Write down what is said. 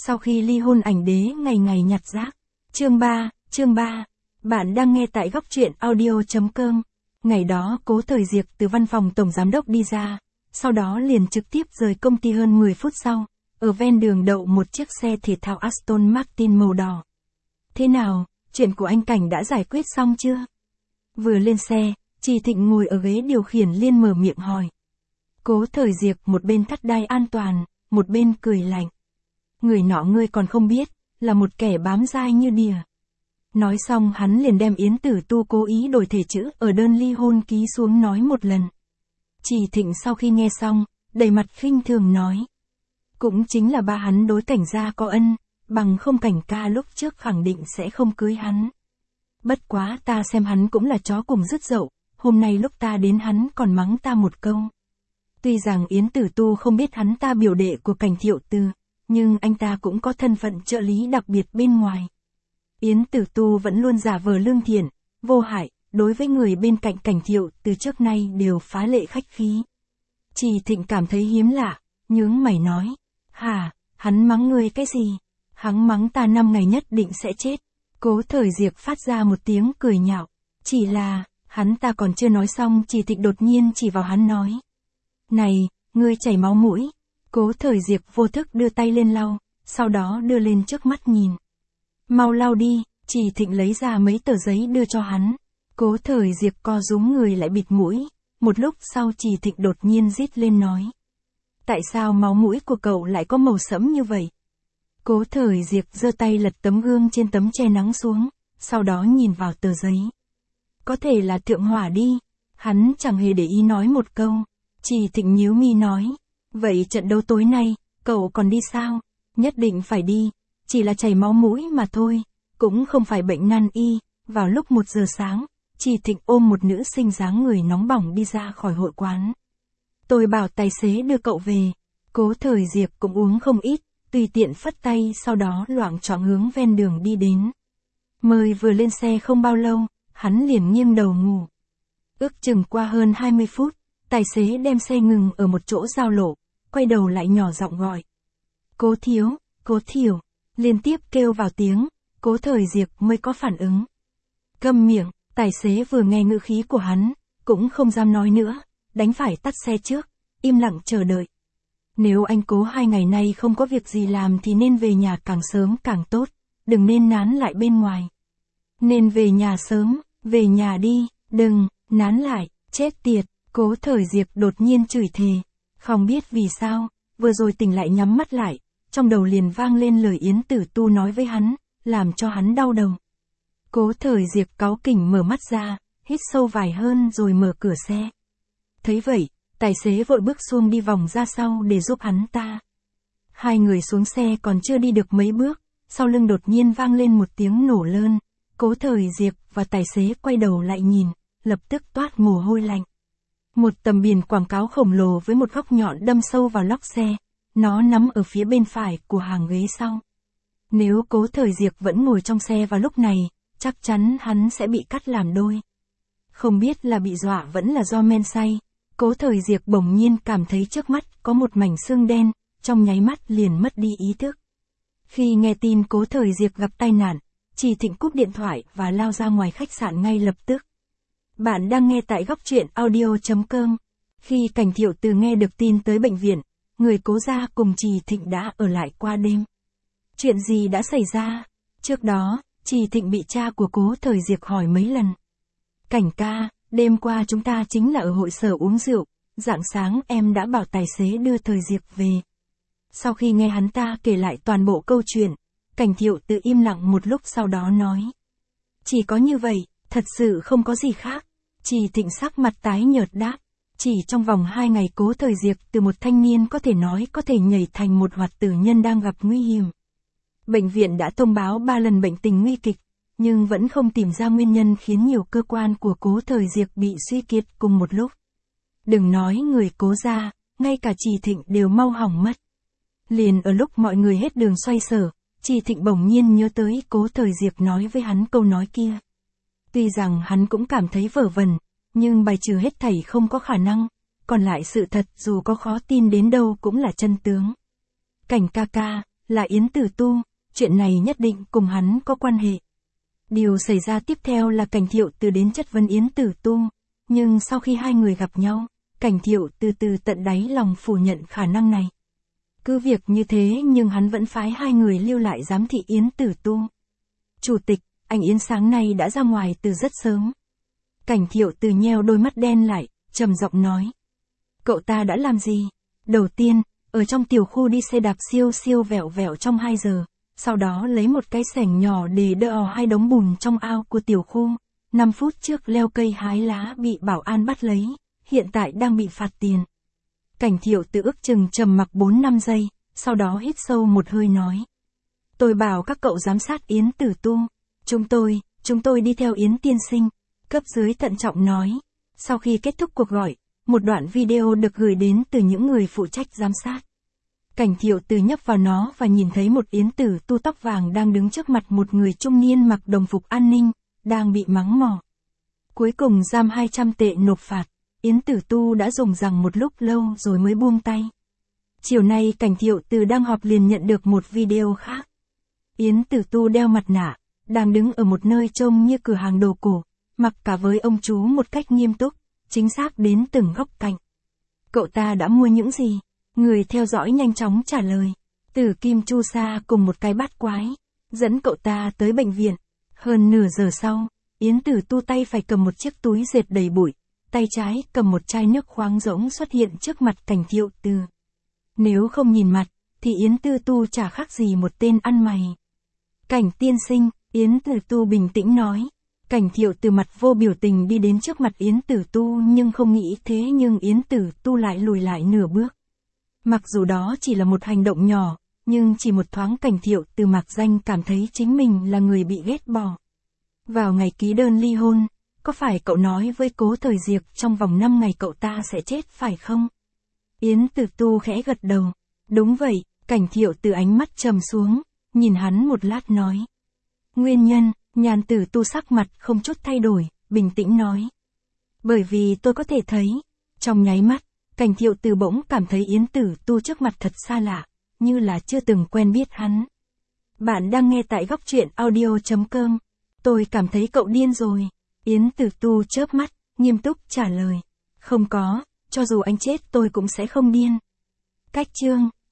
Sau khi ly hôn ảnh đế ngày ngày nhặt rác. Chương 3. Bạn đang nghe tại góc truyện audio.com. Ngày đó Cố Thời Diệp từ văn phòng tổng giám đốc đi ra, sau đó liền trực tiếp rời công ty hơn 10 phút sau, ở ven đường đậu một chiếc xe thể thao Aston Martin màu đỏ. Thế nào, chuyện của anh Cảnh đã giải quyết xong chưa? Vừa lên xe, Trì Thịnh ngồi ở ghế điều khiển liền mở miệng hỏi. Cố Thời Diệp một bên thắt đai an toàn, một bên cười lạnh. Người nọ ngươi còn không biết, là một kẻ bám dai như đỉa. Nói xong hắn liền đem Yến Tử Tu cố ý đổi thể chữ ở đơn ly hôn ký xuống nói một lần. Trì Thịnh sau khi nghe xong, đầy mặt khinh thường nói. Cũng chính là ba hắn đối Cảnh gia có ân, bằng không Cảnh ca lúc trước khẳng định sẽ không cưới hắn. Bất quá ta xem hắn cũng là chó cùng rứt dậu, hôm nay lúc ta đến hắn còn mắng ta một câu. Tuy rằng Yến Tử Tu không biết hắn ta biểu đệ của Cảnh Thiệu Từ, nhưng anh ta cũng có thân phận trợ lý đặc biệt bên ngoài. Yến Tử Tu vẫn luôn giả vờ lương thiện, vô hại, đối với người bên cạnh Cảnh Thiệu từ trước nay đều phá lệ khách khí. Trì Thịnh cảm thấy hiếm lạ, nhướng mày nói. Hả, hắn mắng ngươi cái gì? Hắn mắng ta 5 ngày nhất định sẽ chết. Cố Thời Diệp phát ra một tiếng cười nhạo. Chỉ là, hắn ta còn chưa nói xong Trì Thịnh đột nhiên chỉ vào hắn nói. Này, ngươi chảy máu mũi. Cố Thời Diệp vô thức đưa tay lên lau, sau đó đưa lên trước mắt nhìn. Mau lau đi, Trì Thịnh lấy ra mấy tờ giấy đưa cho hắn. Cố Thời Diệp co rúm người lại bịt mũi, một lúc sau Trì Thịnh đột nhiên rít lên nói. Tại sao máu mũi của cậu lại có màu sẫm như vậy? Cố Thời Diệp giơ tay lật tấm gương trên tấm che nắng xuống, sau đó nhìn vào tờ giấy. Có thể là thượng hỏa đi, hắn chẳng hề để ý nói một câu. Trì Thịnh nhíu mi nói. Vậy trận đấu tối nay, cậu còn đi sao? Nhất định phải đi, chỉ là chảy máu mũi mà thôi, cũng không phải bệnh nan y. Vào lúc 1 giờ sáng, Trì Thịnh ôm một nữ sinh dáng người nóng bỏng đi ra khỏi hội quán. Tôi bảo tài xế đưa cậu về. Cố Thời Diệp cũng uống không ít, tùy tiện phất tay sau đó loạng choạng hướng ven đường đi đến. Mới vừa lên xe không bao lâu, hắn liền nghiêng đầu ngủ. Ước chừng qua hơn 20 phút, tài xế đem xe ngừng ở một chỗ giao lộ, quay đầu lại nhỏ giọng gọi. Cố Thiểu, liên tiếp kêu vào tiếng, Cố Thời Diệp mới có phản ứng. Câm miệng, tài xế vừa nghe ngữ khí của hắn, cũng không dám nói nữa, đánh phải tắt xe trước, im lặng chờ đợi. Nếu anh Cố 2 ngày nay không có việc gì làm thì nên về nhà càng sớm càng tốt, đừng nên nán lại bên ngoài. Nên về nhà sớm, về nhà đi, đừng, nán lại, chết tiệt, Cố Thời Diệp đột nhiên chửi thề. Không biết vì sao, vừa rồi tỉnh lại nhắm mắt lại, trong đầu liền vang lên lời Yến Tử Tu nói với hắn, làm cho hắn đau đầu. Cố Thời Diệp cáu kỉnh mở mắt ra, hít sâu vài hơn rồi mở cửa xe. Thấy vậy, tài xế vội bước xuống đi vòng ra sau để giúp hắn ta. Hai người xuống xe còn chưa đi được mấy bước, sau lưng đột nhiên vang lên một tiếng nổ lớn. Cố Thời Diệp và tài xế quay đầu lại nhìn, lập tức toát mồ hôi lạnh. Một tấm biển quảng cáo khổng lồ với một góc nhọn đâm sâu vào lóc xe, nó nằm ở phía bên phải của hàng ghế sau. Nếu Cố Thời Diệp vẫn ngồi trong xe vào lúc này, chắc chắn hắn sẽ bị cắt làm đôi. Không biết là bị dọa vẫn là do men say, Cố Thời Diệp bỗng nhiên cảm thấy trước mắt có một mảnh xương đen, trong nháy mắt liền mất đi ý thức. Khi nghe tin Cố Thời Diệp gặp tai nạn, Trì Thịnh cúp điện thoại và lao ra ngoài khách sạn ngay lập tức. Bạn đang nghe tại góc truyện audio.com. Khi Cảnh Thiệu Từ nghe được tin tới bệnh viện, người Cố gia cùng Trì Thịnh đã ở lại qua đêm. Chuyện gì đã xảy ra? Trước đó, Trì Thịnh bị cha của Cố Thời Diệp hỏi mấy lần. Cảnh ca, đêm qua chúng ta chính là ở hội sở uống rượu, rạng sáng em đã bảo tài xế đưa Thời Diệp về. Sau khi nghe hắn ta kể lại toàn bộ câu chuyện, Cảnh Thiệu Từ im lặng một lúc sau đó nói. Chỉ có như vậy, thật sự không có gì khác. Trì Thịnh sắc mặt tái nhợt đáp. Chỉ trong vòng 2 ngày Cố Thời Diệp từ một thanh niên có thể nói có thể nhảy thành một hoạt tử nhân đang gặp nguy hiểm. Bệnh viện đã thông báo 3 lần bệnh tình nguy kịch, nhưng vẫn không tìm ra nguyên nhân khiến nhiều cơ quan của Cố Thời Diệp bị suy kiệt cùng một lúc. Đừng nói người Cố gia, ngay cả Trì Thịnh đều mau hỏng mất. Liền ở lúc mọi người hết đường xoay sở, Trì Thịnh bỗng nhiên nhớ tới Cố Thời Diệp nói với hắn câu nói kia. Tuy rằng hắn cũng cảm thấy vớ vẩn, nhưng bài trừ hết thảy không có khả năng, còn lại sự thật dù có khó tin đến đâu cũng là chân tướng. Cảnh ca ca, là Yến Tử Tu, chuyện này nhất định cùng hắn có quan hệ. Điều xảy ra tiếp theo là Cảnh Thiệu Từ đến chất vấn Yến Tử Tu, nhưng sau khi hai người gặp nhau, Cảnh Thiệu Từ từ tận đáy lòng phủ nhận khả năng này. Cứ việc như thế nhưng hắn vẫn phái hai người lưu lại giám thị Yến Tử Tu. Chủ tịch, anh Yến sáng nay đã ra ngoài từ rất sớm. Cảnh Thiệu Từ nheo đôi mắt đen lại, trầm giọng nói. Cậu ta đã làm gì? Đầu tiên, ở trong tiểu khu đi xe đạp siêu siêu vẹo vẹo trong 2 giờ, sau đó lấy một cái xẻng nhỏ để đỡ hai đống bùn trong ao của tiểu khu. 5 phút trước leo cây hái lá bị bảo an bắt lấy, hiện tại đang bị phạt tiền. Cảnh Thiệu Từ ước chừng trầm mặc 4-5 giây, sau đó hít sâu một hơi nói. Tôi bảo các cậu giám sát Yến Tử Tu. Chúng tôi đi theo Yến tiên sinh. Cấp dưới thận trọng nói. Sau khi kết thúc cuộc gọi, một đoạn video được gửi đến từ những người phụ trách giám sát. Cảnh Thiệu Từ nhấp vào nó và nhìn thấy một Yến Tử Tu tóc vàng đang đứng trước mặt một người trung niên mặc đồng phục an ninh, đang bị mắng mỏ. Cuối cùng giam 200 tệ nộp phạt, Yến Tử Tu đã dùng rằng một lúc lâu rồi mới buông tay. Chiều nay Cảnh Thiệu Từ đang họp liền nhận được một video khác. Yến Tử Tu đeo mặt nạ, đang đứng ở một nơi trông như cửa hàng đồ cổ, mặc cả với ông chú một cách nghiêm túc, chính xác đến từng góc cạnh. Cậu ta đã mua những gì? Người theo dõi nhanh chóng trả lời. Tử kim chu sa cùng một cái bát quái. Dẫn cậu ta tới bệnh viện. Hơn nửa giờ sau, Yến Tử Tu tay phải cầm một chiếc túi dệt đầy bụi, tay trái cầm một chai nước khoáng rỗng xuất hiện trước mặt Cảnh Thiệu Từ. Nếu không nhìn mặt, thì Yến Tử Tu chả khác gì một tên ăn mày. Cảnh tiên sinh, Yến Tử Tu bình tĩnh nói. Cảnh Thiệu Từ mặt vô biểu tình đi đến trước mặt Yến Tử Tu nhưng không nghĩ thế nhưng Yến Tử Tu lại lùi lại nửa bước. Mặc dù đó chỉ là một hành động nhỏ, nhưng chỉ một thoáng Cảnh Thiệu Từ mạc danh cảm thấy chính mình là người bị ghét bỏ. Vào ngày ký đơn ly hôn, có phải cậu nói với Cố Thời Diệp trong vòng 5 ngày cậu ta sẽ chết phải không? Yến Tử Tu khẽ gật đầu. Đúng vậy, Cảnh Thiệu Từ ánh mắt trầm xuống, nhìn hắn một lát nói. Nguyên nhân, Nhàn Tử Tu sắc mặt không chút thay đổi, bình tĩnh nói. Bởi vì tôi có thể thấy, trong nháy mắt, Cảnh Thiệu Từ bỗng cảm thấy Yến Tử Tu trước mặt thật xa lạ, như là chưa từng quen biết hắn. Bạn đang nghe tại góc truyện audio.com. Tôi cảm thấy cậu điên rồi. Yến Tử Tu chớp mắt, nghiêm túc trả lời. Không có, cho dù anh chết tôi cũng sẽ không điên. Cách chương